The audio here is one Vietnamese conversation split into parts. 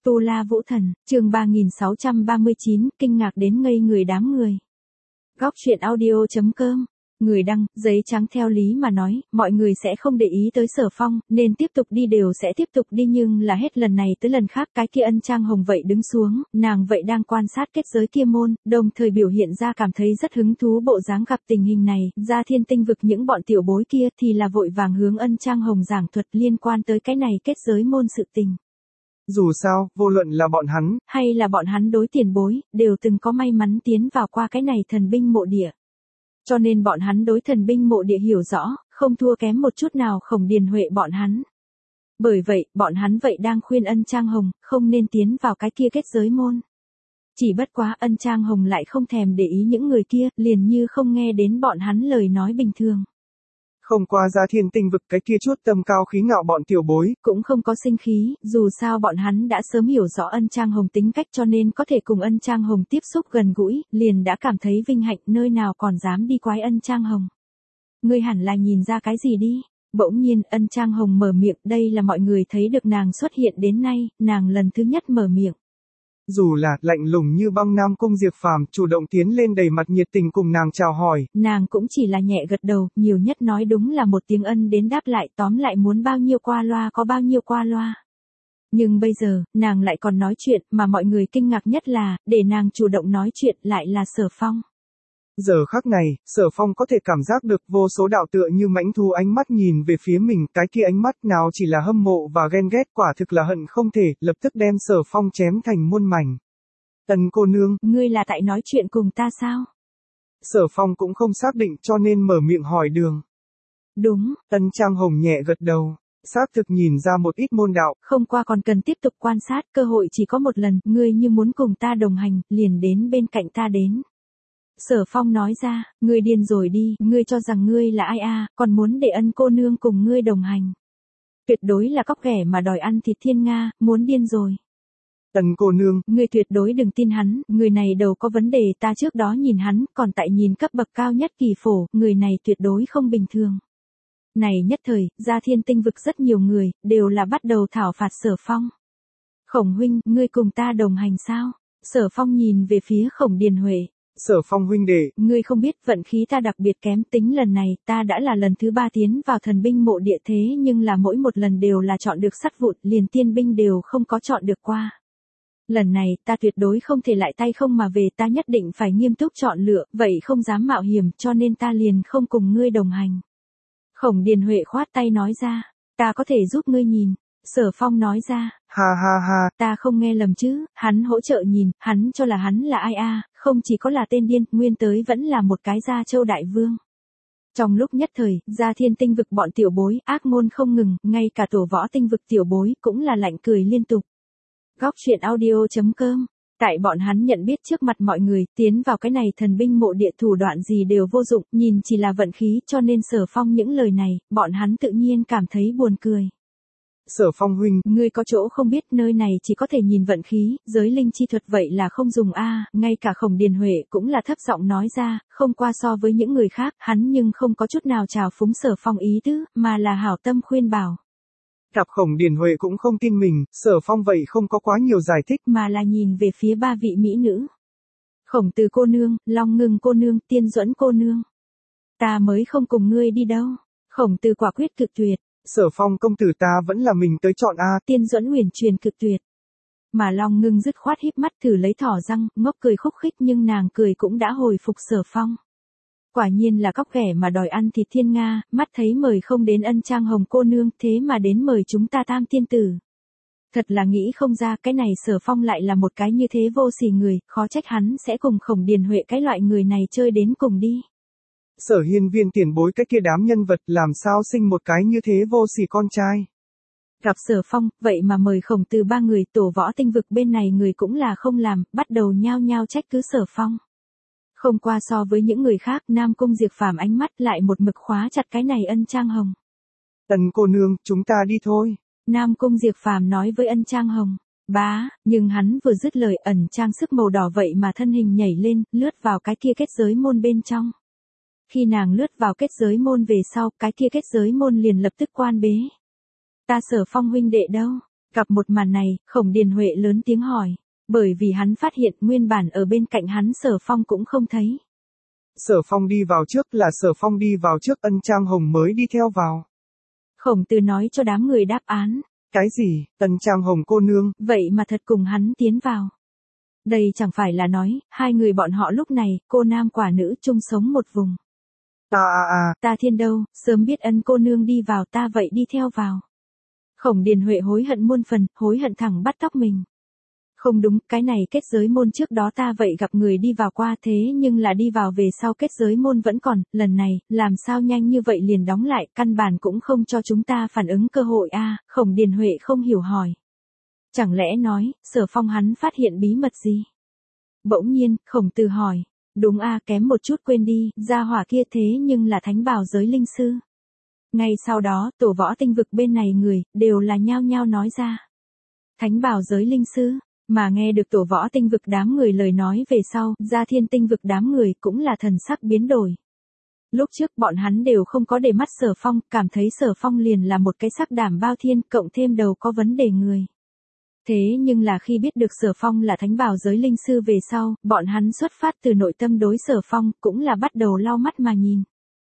Tu La Vũ Thần, chương 3639, kinh ngạc đến ngây người đám người. Góc truyện audio.com. Người đăng, giấy trắng theo lý mà nói, mọi người sẽ không để ý tới Sở Phong, nên tiếp tục đi đều sẽ tiếp tục đi, nhưng là hết lần này tới lần khác cái kia Ân Trang Hồng vậy đứng xuống, nàng vậy đang quan sát kết giới kia môn, đồng thời biểu hiện ra cảm thấy rất hứng thú bộ dáng. Gặp tình hình này, Gia Thiên Tinh vực những bọn tiểu bối kia thì là vội vàng hướng Ân Trang Hồng giảng thuật liên quan tới cái này kết giới môn sự tình. Dù sao, vô luận là bọn hắn, hay là bọn hắn đối tiền bối, đều từng có may mắn tiến vào qua cái này thần binh mộ địa. Cho nên bọn hắn đối thần binh mộ địa hiểu rõ, không thua kém một chút nào Khổng Điền Huệ bọn hắn. Bởi vậy, bọn hắn vậy đang khuyên Ân Trang Hồng, không nên tiến vào cái kia kết giới môn. Chỉ bất quá Ân Trang Hồng lại không thèm để ý những người kia, liền như không nghe đến bọn hắn lời nói bình thường. Không qua Gia Thiên Tinh vực cái kia chút tâm cao khí ngạo bọn tiểu bối, cũng không có sinh khí, dù sao bọn hắn đã sớm hiểu rõ Ân Trang Hồng tính cách, cho nên có thể cùng Ân Trang Hồng tiếp xúc gần gũi, liền đã cảm thấy vinh hạnh, nơi nào còn dám đi quái Ân Trang Hồng. Ngươi hẳn là nhìn ra cái gì đi. Bỗng nhiên Ân Trang Hồng mở miệng, đây là mọi người thấy được nàng xuất hiện đến nay, nàng lần thứ nhất mở miệng. Dù là lạnh lùng như băng Nam Cung Diệp Phàm chủ động tiến lên đầy mặt nhiệt tình cùng nàng chào hỏi. Nàng cũng chỉ là nhẹ gật đầu, nhiều nhất nói đúng là một tiếng ân đến đáp lại, tóm lại muốn bao nhiêu qua loa có bao nhiêu qua loa. Nhưng bây giờ, nàng lại còn nói chuyện, mà mọi người kinh ngạc nhất là, để nàng chủ động nói chuyện lại là Sở Phong. Giờ khắc này, Sở Phong có thể cảm giác được vô số đạo tựa như mãnh thú ánh mắt nhìn về phía mình, cái kia ánh mắt nào chỉ là hâm mộ và ghen ghét, quả thực là hận không thể, lập tức đem Sở Phong chém thành muôn mảnh. Tần cô nương, ngươi là tại nói chuyện cùng ta sao? Sở Phong cũng không xác định cho nên mở miệng hỏi đường. Đúng, Ân Trang Hồng nhẹ gật đầu, xác thực nhìn ra một ít môn đạo. Không qua còn cần tiếp tục quan sát, cơ hội chỉ có một lần, ngươi như muốn cùng ta đồng hành, liền đến bên cạnh ta đến. Sở Phong nói ra, ngươi điên rồi đi, ngươi cho rằng ngươi là ai à, còn muốn để Ân cô nương cùng ngươi đồng hành. Tuyệt đối là cóc ghẻ mà đòi ăn thịt thiên nga, muốn điên rồi. Tần cô nương, ngươi tuyệt đối đừng tin hắn, người này đầu có vấn đề, ta trước đó nhìn hắn, còn tại nhìn cấp bậc cao nhất kỳ phổ, người này tuyệt đối không bình thường. Này nhất thời, Gia Thiên Tinh vực rất nhiều người, đều là bắt đầu thảo phạt Sở Phong. Khổng huynh, ngươi cùng ta đồng hành sao? Sở Phong nhìn về phía Khổng Điền Huệ. Sở Phong huynh đệ, ngươi không biết vận khí ta đặc biệt kém, tính lần này ta đã là lần thứ 3 tiến vào thần binh mộ địa, thế nhưng là mỗi một lần đều là chọn được sắt vụn, liền tiên binh đều không có chọn được qua. Lần này ta tuyệt đối không thể lại tay không mà về, ta nhất định phải nghiêm túc chọn lựa, vậy không dám mạo hiểm, cho nên ta liền không cùng ngươi đồng hành. Khổng Điền Huệ khoát tay nói ra, ta có thể giúp ngươi nhìn. Sở Phong nói ra, ha ha ha, ta không nghe lầm chứ, hắn hỗ trợ nhìn, hắn cho là hắn là ai à, không chỉ có là tên điên, nguyên tới vẫn là một cái Gia Châu đại vương. Trong lúc nhất thời, Gia Thiên Tinh vực bọn tiểu bối, ác ngôn không ngừng, ngay cả tổ võ tinh vực tiểu bối, cũng là lạnh cười liên tục. Góc truyện audio.com. Tại bọn hắn nhận biết trước mặt mọi người, tiến vào cái này thần binh mộ địa thủ đoạn gì đều vô dụng, nhìn chỉ là vận khí, cho nên Sở Phong những lời này, bọn hắn tự nhiên cảm thấy buồn cười. Sở Phong huynh, ngươi có chỗ không biết, nơi này chỉ có thể nhìn vận khí, giới linh chi thuật vậy là không dùng a. Ngay cả Khổng Điền Huệ cũng là thấp giọng nói ra, không qua so với những người khác, hắn nhưng không có chút nào trào phúng Sở Phong ý tứ, mà là hảo tâm khuyên bảo. Gặp Khổng Điền Huệ cũng không tin mình, Sở Phong vậy không có quá nhiều giải thích, mà là nhìn về phía 3 vị mỹ nữ. Khổng Từ cô nương, Long Ngưng cô nương, Tiên Duẫn cô nương. Ta mới không cùng ngươi đi đâu. Khổng Từ quả quyết cực tuyệt. Sở Phong công tử, ta vẫn là mình tới chọn a. Tiên Duẫn huyền truyền cực tuyệt. Mà Long Ngưng dứt khoát híp mắt thử lấy thỏ răng, ngốc cười khúc khích, nhưng nàng cười cũng đã hồi phục Sở Phong. Quả nhiên là cóc ghẻ mà đòi ăn thịt thiên nga, mắt thấy mời không đến Ân Trang Hồng cô nương, thế mà đến mời chúng ta Tam tiên tử. Thật là nghĩ không ra, cái này Sở Phong lại là một cái như thế vô sỉ người, khó trách hắn sẽ cùng Khổng Điền Huệ cái loại người này chơi đến cùng đi. Sở Hiên Viên tiền bối cái kia đám nhân vật làm sao sinh một cái như thế vô sỉ con trai. Gặp Sở Phong, vậy mà mời Khổng Từ 3 người, tổ võ tinh vực bên này người cũng là không làm, bắt đầu nhao nhao trách cứ Sở Phong. Không qua so với những người khác, Nam Cung Diệp Phàm ánh mắt lại một mực khóa chặt cái này Ân Trang Hồng. Tần cô nương, chúng ta đi thôi. Nam Cung Diệp Phàm nói với Ân Trang Hồng. Bá, nhưng hắn vừa dứt lời, ẩn trang sức màu đỏ vậy mà thân hình nhảy lên, lướt vào cái kia kết giới môn bên trong. Khi nàng lướt vào kết giới môn về sau, cái kia kết giới môn liền lập tức quan bế. Ta Sở Phong huynh đệ đâu? Gặp một màn này, Khổng Điền Huệ lớn tiếng hỏi. Bởi vì hắn phát hiện nguyên bản ở bên cạnh hắn Sở Phong cũng không thấy. Sở Phong đi vào trước là Sở Phong đi vào trước, Ân Trang Hồng mới đi theo vào. Khổng Tử nói cho đám người đáp án. Cái gì, Ân Trang Hồng cô nương? Vậy mà thật cùng hắn tiến vào. Đây chẳng phải là nói, hai người bọn họ lúc này, cô nam quả nữ chung sống một vùng. Ta thiên đâu, sớm biết Ân cô nương đi vào ta vậy đi theo vào. Khổng Điền Huệ hối hận muôn phần, hối hận thẳng bắt tóc mình. Không đúng, cái này kết giới môn trước đó ta vậy gặp người đi vào qua thế nhưng là đi vào về sau kết giới môn vẫn còn, lần này, làm sao nhanh như vậy liền đóng lại, căn bản cũng không cho chúng ta phản ứng cơ hội a. Khổng Điền Huệ không hiểu hỏi. Chẳng lẽ nói, Sở Phong hắn phát hiện bí mật gì? Bỗng nhiên, Khổng Tử hỏi. Đúng a, kém một chút quên đi, gia hỏa kia thế nhưng là thánh bảo giới linh sư. Ngay sau đó, tổ võ tinh vực bên này người, đều là nhao nhao nói ra. Thánh bảo giới linh sư, mà nghe được tổ võ tinh vực đám người lời nói về sau, Gia Thiên tinh vực đám người cũng là thần sắc biến đổi. Lúc trước bọn hắn đều không có để mắt Sở Phong, cảm thấy Sở Phong liền là một cái sắc đảm bao thiên, cộng thêm đầu có vấn đề người. Thế nhưng là khi biết được Sở Phong là thánh bảo giới linh sư về sau, bọn hắn xuất phát từ nội tâm đối Sở Phong, cũng là bắt đầu lau mắt mà nhìn.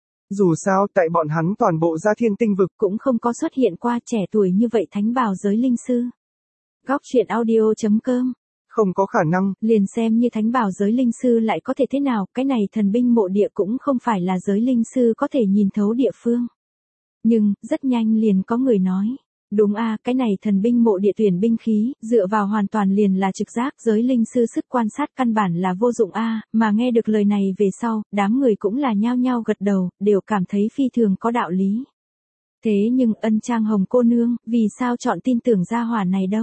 Dù sao, tại bọn hắn toàn bộ Gia Thiên tinh vực cũng không có xuất hiện qua trẻ tuổi như vậy thánh bảo giới linh sư. Góc truyện audio.com. Không có khả năng. Liền xem như thánh bảo giới linh sư lại có thể thế nào, cái này thần binh mộ địa cũng không phải là giới linh sư có thể nhìn thấu địa phương. Nhưng, rất nhanh liền có người nói. Đúng a, cái này thần binh mộ địa tuyển binh khí, dựa vào hoàn toàn liền là trực giác, giới linh sư sức quan sát căn bản là vô dụng a, mà nghe được lời này về sau, đám người cũng là nhao nhao gật đầu, đều cảm thấy phi thường có đạo lý. Thế nhưng Ân Trang Hồng cô nương, vì sao chọn tin tưởng gia hỏa này đâu?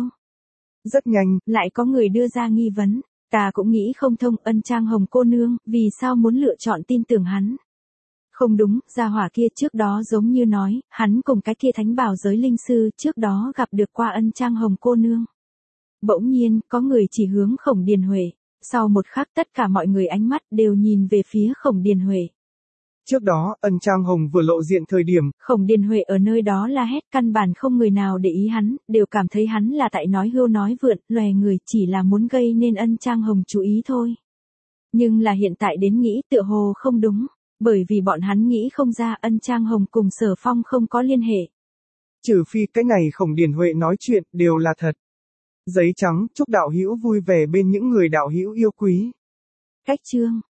Rất nhanh, lại có người đưa ra nghi vấn, ta cũng nghĩ không thông, Ân Trang Hồng cô nương, vì sao muốn lựa chọn tin tưởng hắn? Không đúng, gia hỏa kia trước đó giống như nói, hắn cùng cái kia thánh bảo giới linh sư trước đó gặp được qua Ân Trang Hồng cô nương. Bỗng nhiên, có người chỉ hướng Khổng Điền Huệ, sau một khắc tất cả mọi người ánh mắt đều nhìn về phía Khổng Điền Huệ. Trước đó, Ân Trang Hồng vừa lộ diện thời điểm, Khổng Điền Huệ ở nơi đó la hét, căn bản không người nào để ý hắn, đều cảm thấy hắn là tại nói hưu nói vượn, lòe người, chỉ là muốn gây nên Ân Trang Hồng chú ý thôi. Nhưng là hiện tại đến nghĩ tựa hồ không đúng, bởi vì bọn hắn nghĩ không ra Ân Trang Hồng cùng Sở Phong không có liên hệ. Trừ phi cái này Khổng Điền Huệ nói chuyện đều là thật. Giấy trắng, chúc đạo hữu vui vẻ bên những người đạo hữu yêu quý. Cách chương